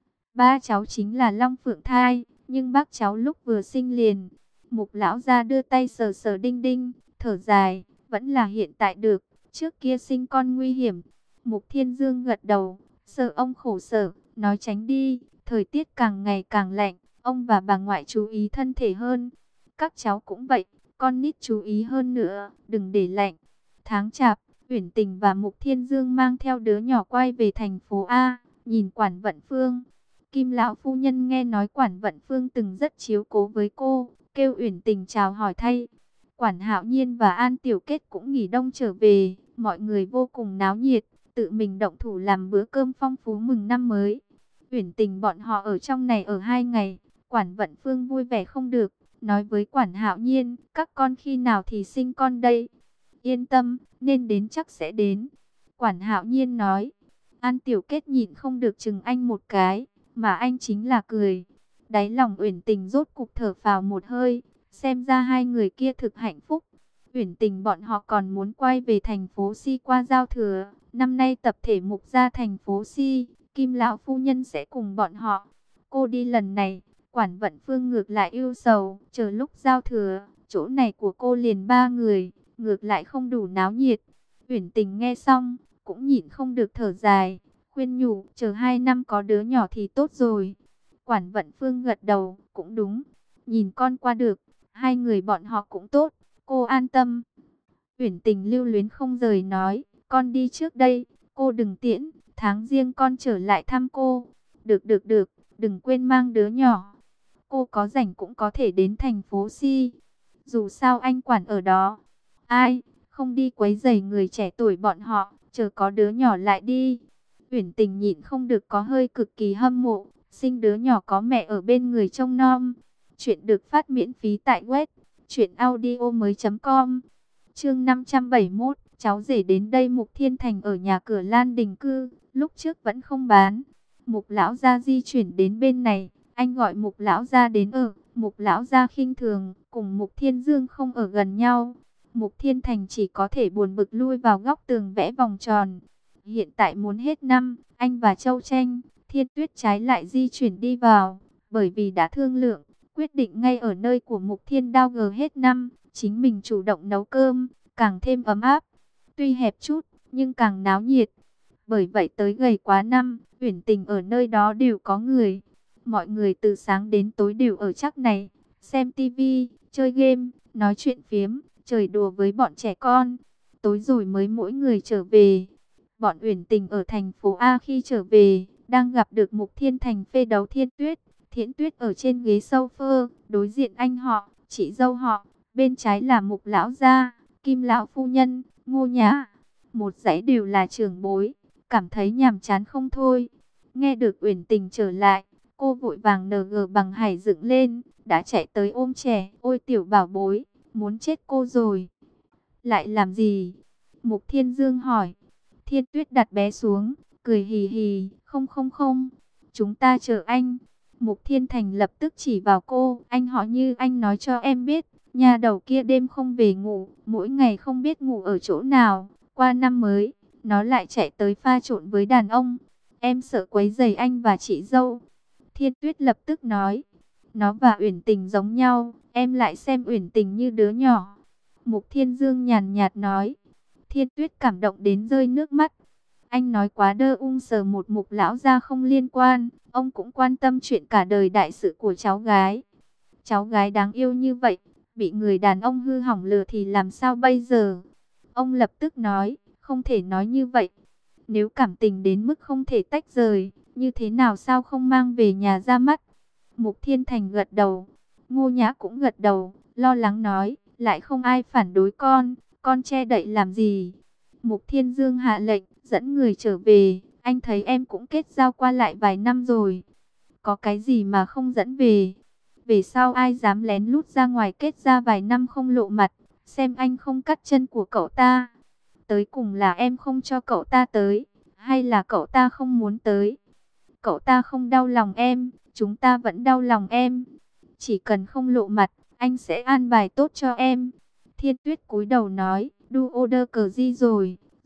Ba cháu chính là Long Phượng thai, nhưng bác cháu lúc vừa sinh liền. Mục lão gia đưa tay sờ sờ đinh đinh, thở dài, vẫn là hiện tại được, trước kia sinh con nguy hiểm. Mục Thiên Dương gật đầu, sợ ông khổ sở, nói tránh đi, thời tiết càng ngày càng lạnh, ông và bà ngoại chú ý thân thể hơn. Các cháu cũng vậy, con nít chú ý hơn nữa, đừng để lạnh. Tháng Chạp, Uyển Tình và Mục Thiên Dương mang theo đứa nhỏ quay về thành phố A, nhìn Quản Vận Phương. Kim lão phu nhân nghe nói Quản Vận Phương từng rất chiếu cố với cô, kêu Uyển Tình chào hỏi thay. Quản Hạo Nhiên và An Tiểu Kết cũng nghỉ đông trở về, mọi người vô cùng náo nhiệt, tự mình động thủ làm bữa cơm phong phú mừng năm mới. Uyển Tình bọn họ ở trong này ở 2 ngày, Quản Vận Phương vui vẻ không được, nói với Quản Hạo Nhiên, các con khi nào thì sinh con đây? Yên tâm, nên đến chắc sẽ đến. Quản Hạo Nhiên nói. An Tiểu Kết nhịn không được chừng anh một cái, mà anh chính là cười. Đáy lòng Uyển Tình rốt cục thở phào một hơi, xem ra hai người kia thực hạnh phúc. Uyển Tình bọn họ còn muốn quay về thành phố Si qua giao thừa, năm nay tập thể Mục ra thành phố Si, Kim lão phu nhân sẽ cùng bọn họ. Cô đi lần này, Quản Vận Phương ngược lại ưu sầu, chờ lúc giao thừa, chỗ này của cô liền 3 người, ngược lại không đủ náo nhiệt. Uyển Tình nghe xong, cũng nhịn không được thở dài, khuyên nhủ, chờ 2 năm có đứa nhỏ thì tốt rồi. Quản Vận Phương gật đầu, cũng đúng, nhìn con qua được, hai người bọn họ cũng tốt, cô an tâm. Uyển Tình lưu luyến không rời nói, con đi trước đây, cô đừng tiễn, tháng riêng con trở lại thăm cô. Được được được, đừng quên mang đứa nhỏ. Cô có rảnh cũng có thể đến thành phố Si. Dù sao anh Quản ở đó. Ai, không đi quấy rầy người trẻ tuổi bọn họ, chờ có đứa nhỏ lại đi. Uyển Tình nhịn không được có hơi cực kỳ hâm mộ, sinh đứa nhỏ có mẹ ở bên người trông nom. Chuyện được phát miễn phí tại web truyệnaudiomoi.com. Chương 571, cháu rể đến đây. Mục Thiên Thành ở nhà cửa Lan Đình cư, lúc trước vẫn không bán. Mục lão gia di chuyển đến bên này, anh gọi Mục lão gia đến ở. Mục lão gia khinh thường, cùng Mục Thiên Dương không ở gần nhau. Mục Thiên Thành chỉ có thể buồn bực lui vào góc tường vẽ vòng tròn. Hiện tại muốn hết năm, anh và Châu Tranh, Thiên Tuyết trái lại di chuyển đi vào, bởi vì đã thương lượng, quyết định ngay ở nơi của Mục Thiên Đao G hết năm, chính mình chủ động nấu cơm, càng thêm ấm áp. Tuy hẹp chút, nhưng càng náo nhiệt. Bởi vậy tới gầy quá năm, Uyển Tình ở nơi đó đều có người. Mọi người từ sáng đến tối đều ở chắc này, xem tivi, chơi game, nói chuyện phiếm, chơi đùa với bọn trẻ con. Tối rồi mới mỗi người trở về. Bọn Uyển Tình ở thành phố A khi trở về, đang gặp được Mục Thiên Thành phê đấu Thiên Tuyết. Thiển Tuyết ở trên ghế sofa, đối diện anh họ, chị dâu họ, bên trái là Mục lão gia, Kim lão phu nhân, Ngô Nhã. Một dãy đều là trưởng bối, cảm thấy nhàm chán không thôi. Nghe được Uyển Tình trở lại, cô vội vàng NG bằng hải dựng lên, đã chạy tới ôm trẻ. Ôi tiểu bảo bối, muốn chết cô rồi. Lại làm gì? Mục Thiên Dương hỏi. Thiên Tuyết đặt bé xuống, cười hì hì, không không không, chúng ta chờ anh. Mục Thiên Thành lập tức chỉ vào cô, anh họ như anh nói cho em biết, nhà đầu kia đêm không về ngủ, mỗi ngày không biết ngủ ở chỗ nào, qua năm mới, nó lại chạy tới pha trộn với đàn ông. Em sợ quấy rầy anh và chị dâu. Thiên Tuyết lập tức nói, nó và Uyển Tình giống nhau, em lại xem Uyển Tình như đứa nhỏ. Mục Thiên Dương nhàn nhạt nói. Thiên Tuyết cảm động đến rơi nước mắt. Anh nói quá đơ ung sờ một Mục lão gia không liên quan, ông cũng quan tâm chuyện cả đời đại sự của cháu gái. Cháu gái đáng yêu như vậy, bị người đàn ông hư hỏng lừa thì làm sao bây giờ? Ông lập tức nói, không thể nói như vậy. Nếu cảm tình đến mức không thể tách rời, như thế nào sao không mang về nhà ra mắt? Mục Thiên Thành gật đầu, Ngô Nhã cũng gật đầu, lo lắng nói, lại không ai phản đối con che đậy làm gì? Mục Thiên Dương hạ lệnh, dẫn người trở về, anh thấy em cũng kết giao qua lại vài năm rồi. Có cái gì mà không dẫn về? Về sau ai dám lén lút ra ngoài kết ra vài năm không lộ mặt, xem anh không cắt chân của cậu ta. Tới cùng là em không cho cậu ta tới, hay là cậu ta không muốn tới? Cậu ta không đau lòng em, chúng ta vẫn đau lòng em. Chỉ cần không lộ mặt, anh sẽ an bài tốt cho em. Thiên Tuyết cúi đầu nói, đu order cờ gì rồi,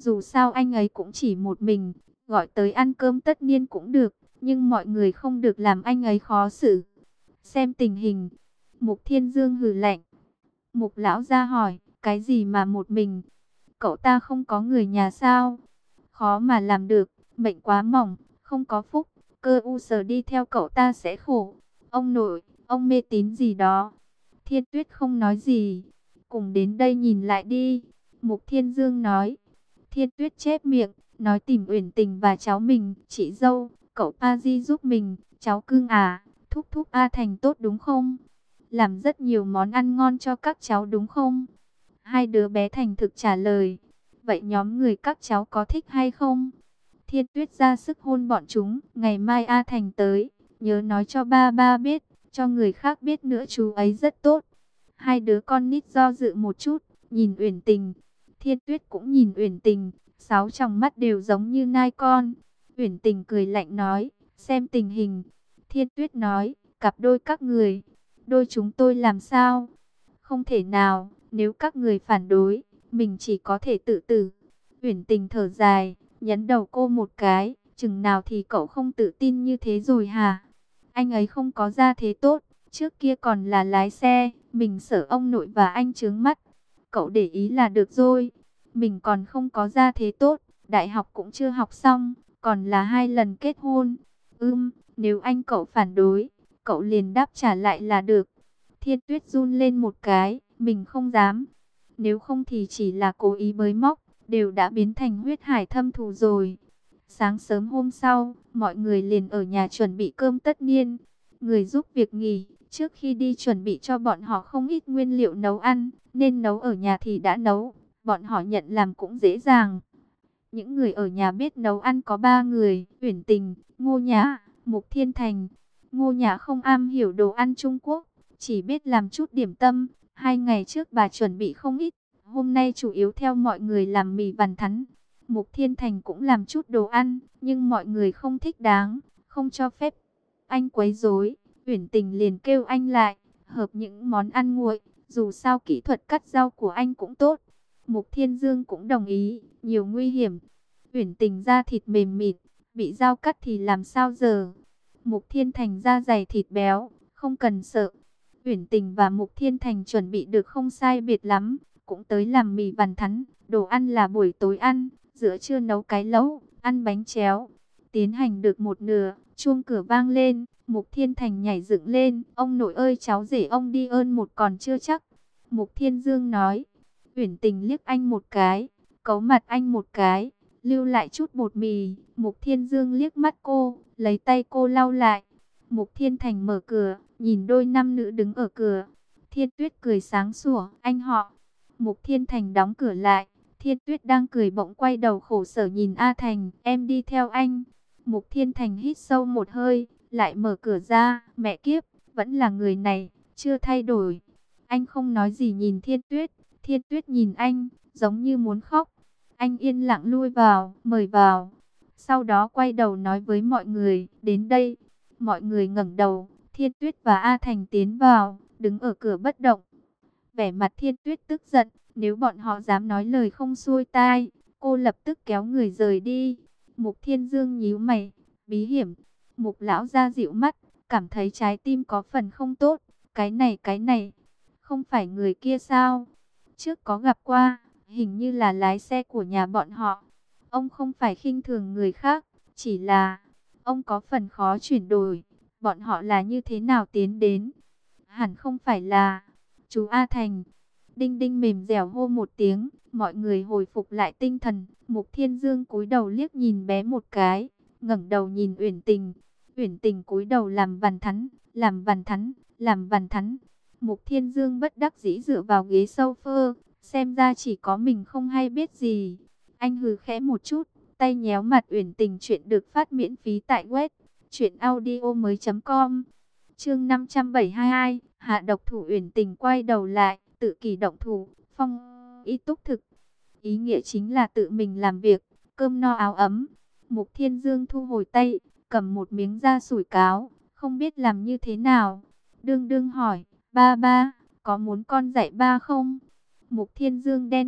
Dù sao anh ấy cũng chỉ một mình, gọi tới ăn cơm tất nhiên cũng được, nhưng mọi người không được làm anh ấy khó xử. Xem tình hình, Mục Thiên Dương hừ lạnh. Mục lão gia hỏi, cái gì mà một mình? Cậu ta không có người nhà sao? Khó mà làm được, mệnh quá mỏng, không có phúc, cơ u sờ đi theo cậu ta sẽ khổ. Ông nội, ông mê tín gì đó? Thiên Tuyết không nói gì. Cùng đến đây nhìn lại đi. Mục Thiên Dương nói. Thiên Tuyết chép miệng, nói tìm Uyển Tình và cháu mình, chị dâu, cậu Pa Di giúp mình, cháu cưng à, thúc thúc A Thành tốt đúng không? Làm rất nhiều món ăn ngon cho các cháu đúng không? Hai đứa bé thành thực trả lời. Vậy nhóm người các cháu có thích hay không? Thiên Tuyết ra sức hôn bọn chúng, ngày mai A Thành tới, nhớ nói cho ba ba biết, cho người khác biết nữa chú ấy rất tốt. Hai đứa con nít do dự một chút, nhìn Uyển Tình. Thiên Tuyết cũng nhìn Uyển Tình, sáu tròng mắt đều giống như nai con. Uyển Tình cười lạnh nói, xem tình hình. Thiên Tuyết nói, cặp đôi các người, đôi chúng tôi làm sao? Không thể nào, nếu các người phản đối, mình chỉ có thể tự tử. Uyển Tình thở dài, nhấn đầu cô một cái, chừng nào thì cậu không tự tin như thế rồi hả? Anh ấy không có gia thế tốt, trước kia còn là lái xe, mình sợ ông nội và anh chướng mắt. Cậu để ý là được rồi, mình còn không có gia thế tốt, đại học cũng chưa học xong, còn là 2 lần kết hôn. Nếu anh cậu phản đối, cậu liền đáp trả lại là được. Thiên Tuyết run lên một cái, mình không dám. Nếu không thì chỉ là cố ý bới móc, đều đã biến thành huyết hải thâm thù rồi. Sáng sớm hôm sau, mọi người liền ở nhà chuẩn bị cơm tất niên. Người giúp việc nghỉ, trước khi đi chuẩn bị cho bọn họ không ít nguyên liệu nấu ăn, nên nấu ở nhà thì đã nấu. Bọn họ nhận làm cũng dễ dàng. Những người ở nhà biết nấu ăn có 3 người, Uyển Tình, Ngô Nhã, Mục Thiên Thành. Ngô Nhã không am hiểu đồ ăn Trung Quốc, chỉ biết làm chút điểm tâm. 2 ngày trước bà chuẩn bị không ít, hôm nay chủ yếu theo mọi người làm mì vằn thắn. Mục Thiên Thành cũng làm chút đồ ăn, nhưng mọi người không thích đáng, không cho phép anh quấy rối. Uyển Tình liền kêu anh lại, hợp những món ăn nguội, dù sao kỹ thuật cắt rau của anh cũng tốt. Mục Thiên Dương cũng đồng ý, nhiều nguy hiểm. Uyển Tình da thịt mềm mịn, bị dao cắt thì làm sao giờ? Mục Thiên Thành da dày thịt béo, không cần sợ. Uyển Tình và Mục Thiên Thành chuẩn bị được không sai biệt lắm, cũng tới làm mì vằn thắn. Đồ ăn là buổi tối ăn, giữa trưa nấu cái lẩu, ăn bánh chéo. Tiến hành được một nửa, chuông cửa vang lên, Mục Thiên Thành nhảy dựng lên. Ông nội ơi, cháu rể ông đi ơn một còn chưa chắc. Mục Thiên Dương nói. Uyển Tình liếc anh một cái, cấu mặt anh một cái, lưu lại chút bột mì. Mục Thiên Dương liếc mắt cô, lấy tay cô lau lại. Mục Thiên Thành mở cửa, nhìn đôi nam nữ đứng ở cửa. Thiên Tuyết cười sáng sủa, anh họ. Mục Thiên Thành đóng cửa lại. Thiên Tuyết đang cười bỗng quay đầu khổ sở nhìn A Thành, em đi theo anh. Mục Thiên Thành hít sâu một hơi, lại mở cửa ra, mẹ kiếp, vẫn là người này, chưa thay đổi. Anh không nói gì nhìn Thiên Tuyết, Thiên Tuyết nhìn anh, giống như muốn khóc. Anh yên lặng lui vào, mời vào. Sau đó quay đầu nói với mọi người, đến đây. Mọi người ngẩng đầu, Thiên Tuyết và A Thành tiến vào, đứng ở cửa bất động. Vẻ mặt Thiên Tuyết tức giận, nếu bọn họ dám nói lời không xuôi tai, cô lập tức kéo người rời đi. Mục Thiên Dương nhíu mày, bí hiểm. Mục lão ra dịu mắt, cảm thấy trái tim có phần không tốt. Cái này, không phải người kia sao? Trước có gặp qua, hình như là lái xe của nhà bọn họ. Ông không phải khinh thường người khác, chỉ là ông có phần khó chuyển đổi. Bọn họ là như thế nào tiến đến? Hẳn không phải là chú A Thành. Đinh Đinh mềm dẻo hô một tiếng, mọi người hồi phục lại tinh thần. Mục Thiên Dương cúi đầu liếc nhìn bé một cái, ngẩng đầu nhìn Uyển Tình. Uyển Tình cúi đầu làm vằn thắn, làm vằn thắn, làm vằn thắn. Mục Thiên Dương bất đắc dĩ dựa vào ghế sofa, xem ra chỉ có mình không hay biết gì. Anh hừ khẽ một chút, tay nhéo mặt Uyển Tình. Chuyện được phát miễn phí tại web truyệnaudiomoi.com. Chương 572, hạ độc thủ. Uyển Tình quay đầu lại, tự kỷ động thủ, phong y túc thực. Ý nghĩa chính là tự mình làm việc, cơm no áo ấm. Mục Thiên Dương thu hồi tay, cầm một miếng da sủi cáo, không biết làm như thế nào. Đương đương hỏi, ba ba, có muốn con dạy ba không? Mục Thiên Dương đen mặt,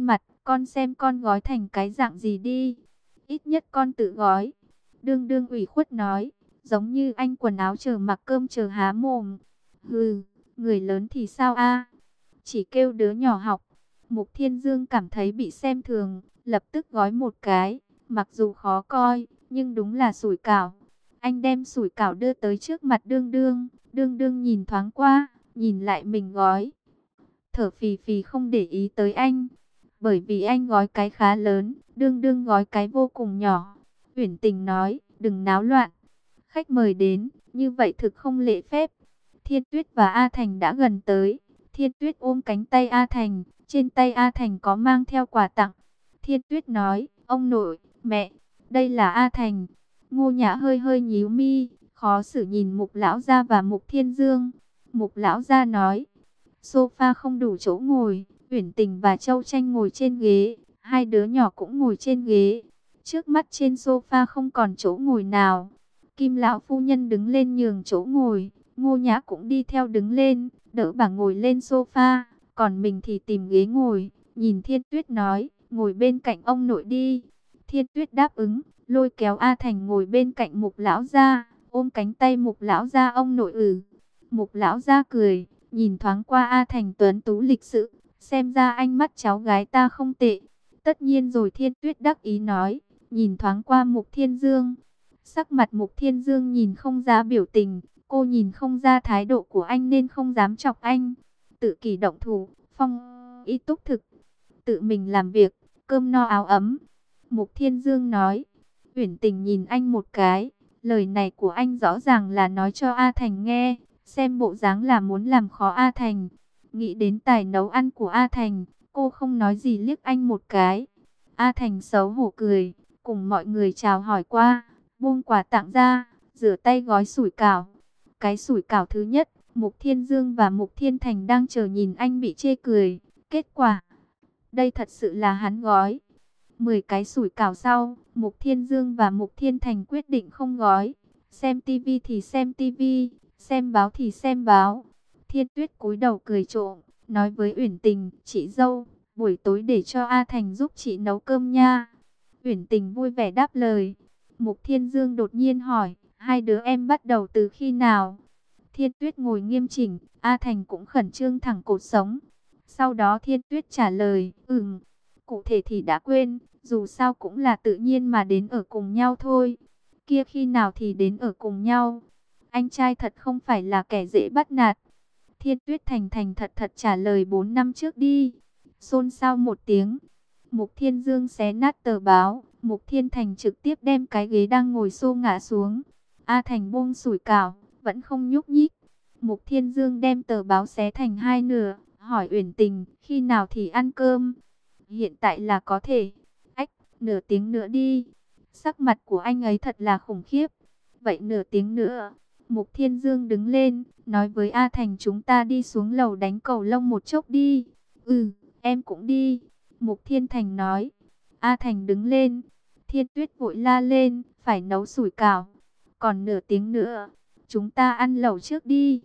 Con xem con gói thành cái dạng gì đi. Ít nhất con tự gói. Đương đương ủy khuất nói. Giống như anh quần áo chờ mặc cơm chờ há mồm. Hừ, người lớn thì sao a? Chỉ kêu đứa nhỏ học. Mục Thiên Dương cảm thấy bị xem thường, lập tức gói một cái. Mặc dù khó coi, nhưng đúng là sủi cảo. Anh đem sủi cảo đưa tới trước mặt đương đương. Đương đương nhìn thoáng qua, nhìn lại mình gói. Thở phì phì không để ý tới anh. Bởi vì anh gói cái khá lớn, đương đương gói cái vô cùng nhỏ. Uyển Tình nói, đừng náo loạn. Khách mời đến, như vậy thực không lễ phép. Thiên Tuyết và A Thành đã gần tới. Thiên Tuyết ôm cánh tay A Thành, trên tay A Thành có mang theo quà tặng. Thiên Tuyết nói, ông nội, mẹ, đây là A Thành. Ngô Nhã hơi hơi nhíu mi, khó xử nhìn Mục Lão Gia và Mục Thiên Dương. Mục Lão Gia nói, sofa không đủ chỗ ngồi, Uyển Tình và Châu Tranh ngồi trên ghế, hai đứa nhỏ cũng ngồi trên ghế. Trước mắt trên sofa không còn chỗ ngồi nào. Kim lão phu nhân đứng lên nhường chỗ ngồi, Ngô Nhã cũng đi theo đứng lên, đỡ bà ngồi lên sofa, còn mình thì tìm ghế ngồi, nhìn Thiên Tuyết nói, ngồi bên cạnh ông nội đi. Thiên Tuyết đáp ứng, lôi kéo A Thành ngồi bên cạnh Mục Lão Gia, ôm cánh tay Mục Lão Gia ông nội Mục Lão Gia cười, nhìn thoáng qua A Thành tuấn tú lịch sự, xem ra anh mắt cháu gái ta không tệ. Tất nhiên rồi, Thiên Tuyết đắc ý nói, nhìn thoáng qua Mục Thiên Dương. Sắc mặt Mục Thiên Dương nhìn không ra biểu tình, cô nhìn không ra thái độ của anh nên không dám chọc anh. Tự kỷ động thủ, phong y túc thực, tự mình làm việc, cơm no áo ấm. Mục Thiên Dương nói, Uyển Tình nhìn anh một cái, lời này của anh rõ ràng là nói cho A Thành nghe, xem bộ dáng là muốn làm khó A Thành. Nghĩ đến tài nấu ăn của A Thành, cô không nói gì liếc anh một cái. A Thành xấu hổ cười, cùng mọi người chào hỏi qua, buông quà tặng ra, rửa tay gói sủi cảo. Cái sủi cảo thứ nhất, Mục Thiên Dương và Mục Thiên Thành đang chờ nhìn anh bị chê cười. Kết quả, đây thật sự là hắn gói. 10 cái sủi cảo sau, Mục Thiên Dương và Mục Thiên Thành quyết định không gói. Xem tivi thì xem tivi, xem báo thì xem báo. Thiên Tuyết cúi đầu cười trộm, nói với Uyển Tình, chị dâu, buổi tối để cho A Thành giúp chị nấu cơm nha. Uyển Tình vui vẻ đáp lời. Mục Thiên Dương đột nhiên hỏi, hai đứa em bắt đầu từ khi nào? Thiên Tuyết ngồi nghiêm chỉnh, A Thành cũng khẩn trương thẳng cột sống. Sau đó Thiên Tuyết trả lời, cụ thể thì đã quên, dù sao cũng là tự nhiên mà đến ở cùng nhau thôi. Kia khi nào thì đến ở cùng nhau? Anh trai thật không phải là kẻ dễ bắt nạt. Thiên Tuyết thành thành thật thật trả lời 4 năm trước đi. Xôn xao một tiếng. Mục Thiên Dương xé nát tờ báo. Mục Thiên Thành trực tiếp đem cái ghế đang ngồi xô ngã xuống. A Thành buông sủi cảo, vẫn không nhúc nhích. Mục Thiên Dương đem tờ báo xé thành hai nửa, hỏi Uyển Tình, khi nào thì ăn cơm? Hiện tại là có thể. Ách, nửa tiếng nữa đi. Sắc mặt của anh ấy thật là khủng khiếp. Vậy nửa tiếng nữa. Mục Thiên Dương đứng lên, nói với A Thành chúng ta đi xuống lầu đánh cầu lông một chốc đi. Em cũng đi. Mục Thiên Thành nói. A Thành đứng lên. Thiên Tuyết vội la lên, phải nấu sủi cảo. Còn nửa tiếng nữa, chúng ta ăn lẩu trước đi.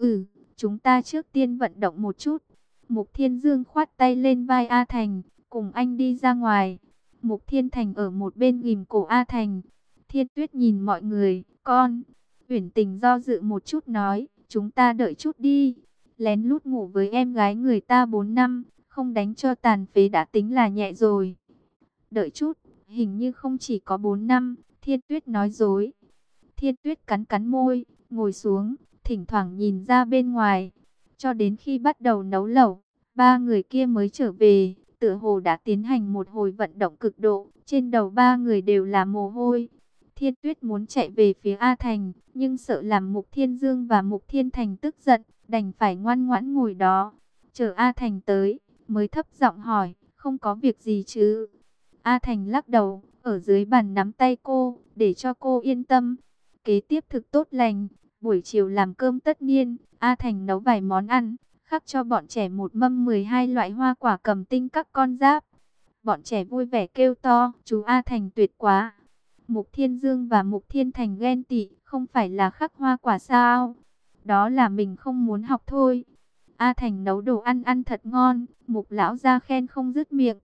Chúng ta trước tiên vận động một chút. Mục Thiên Dương khoát tay lên vai A Thành, cùng anh đi ra ngoài. Mục Thiên Thành ở một bên ghìm cổ A Thành. Thiên Tuyết nhìn mọi người, con. Uyển Tình do dự một chút nói, chúng ta đợi chút đi. Lén lút ngủ với em gái người ta 4 năm, không đánh cho tàn phế đã tính là nhẹ rồi. Đợi chút, hình như không chỉ có 4 năm, Thiên Tuyết nói dối. Thiên Tuyết cắn cắn môi, ngồi xuống, thỉnh thoảng nhìn ra bên ngoài. Cho đến khi bắt đầu nấu lẩu, ba người kia mới trở về, tựa hồ đã tiến hành một hồi vận động cực độ, trên đầu ba người đều là mồ hôi. Thiên Tuyết muốn chạy về phía A Thành, nhưng sợ làm Mục Thiên Dương và Mục Thiên Thành tức giận, đành phải ngoan ngoãn ngồi đó. Chờ A Thành tới, mới thấp giọng hỏi, không có việc gì chứ? A Thành lắc đầu, ở dưới bàn nắm tay cô, để cho cô yên tâm. Kế tiếp thực tốt lành, buổi chiều làm cơm tất niên, A Thành nấu vài món ăn, khắc cho bọn trẻ một mâm 12 loại hoa quả cầm tinh các con giáp. Bọn trẻ vui vẻ kêu to, chú A Thành tuyệt quá. Mục Thiên Dương và Mục Thiên Thành ghen tị, không phải là khắc hoa quả sao? Đó là mình không muốn học thôi. A Thành nấu đồ ăn ăn thật ngon, Mục lão gia khen không dứt miệng.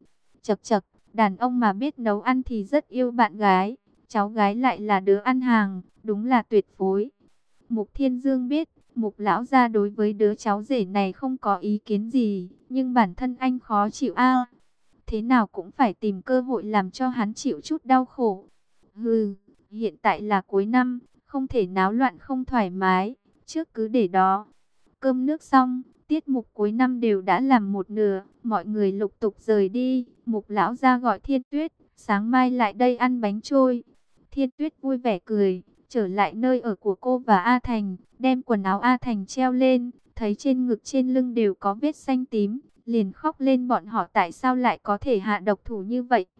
chậc chậc, đàn ông mà biết nấu ăn thì rất yêu bạn gái, cháu gái lại là đứa ăn hàng, đúng là tuyệt phối. Mục Thiên Dương biết, Mục lão gia đối với đứa cháu rể này không có ý kiến gì, nhưng bản thân anh khó chịu thế nào cũng phải tìm cơ hội làm cho hắn chịu chút đau khổ. Hừ, hiện tại là cuối năm, không thể náo loạn không thoải mái, trước cứ để đó. Cơm nước xong, tiết mục cuối năm đều đã làm một nửa, mọi người lục tục rời đi. Mục lão gia gọi Thiên Tuyết, sáng mai lại đây ăn bánh trôi. Thiên Tuyết vui vẻ cười, trở lại nơi ở của cô và A Thành, đem quần áo A Thành treo lên, thấy trên ngực trên lưng đều có vết xanh tím, liền khóc lên. Bọn họ tại sao lại có thể hạ độc thủ như vậy?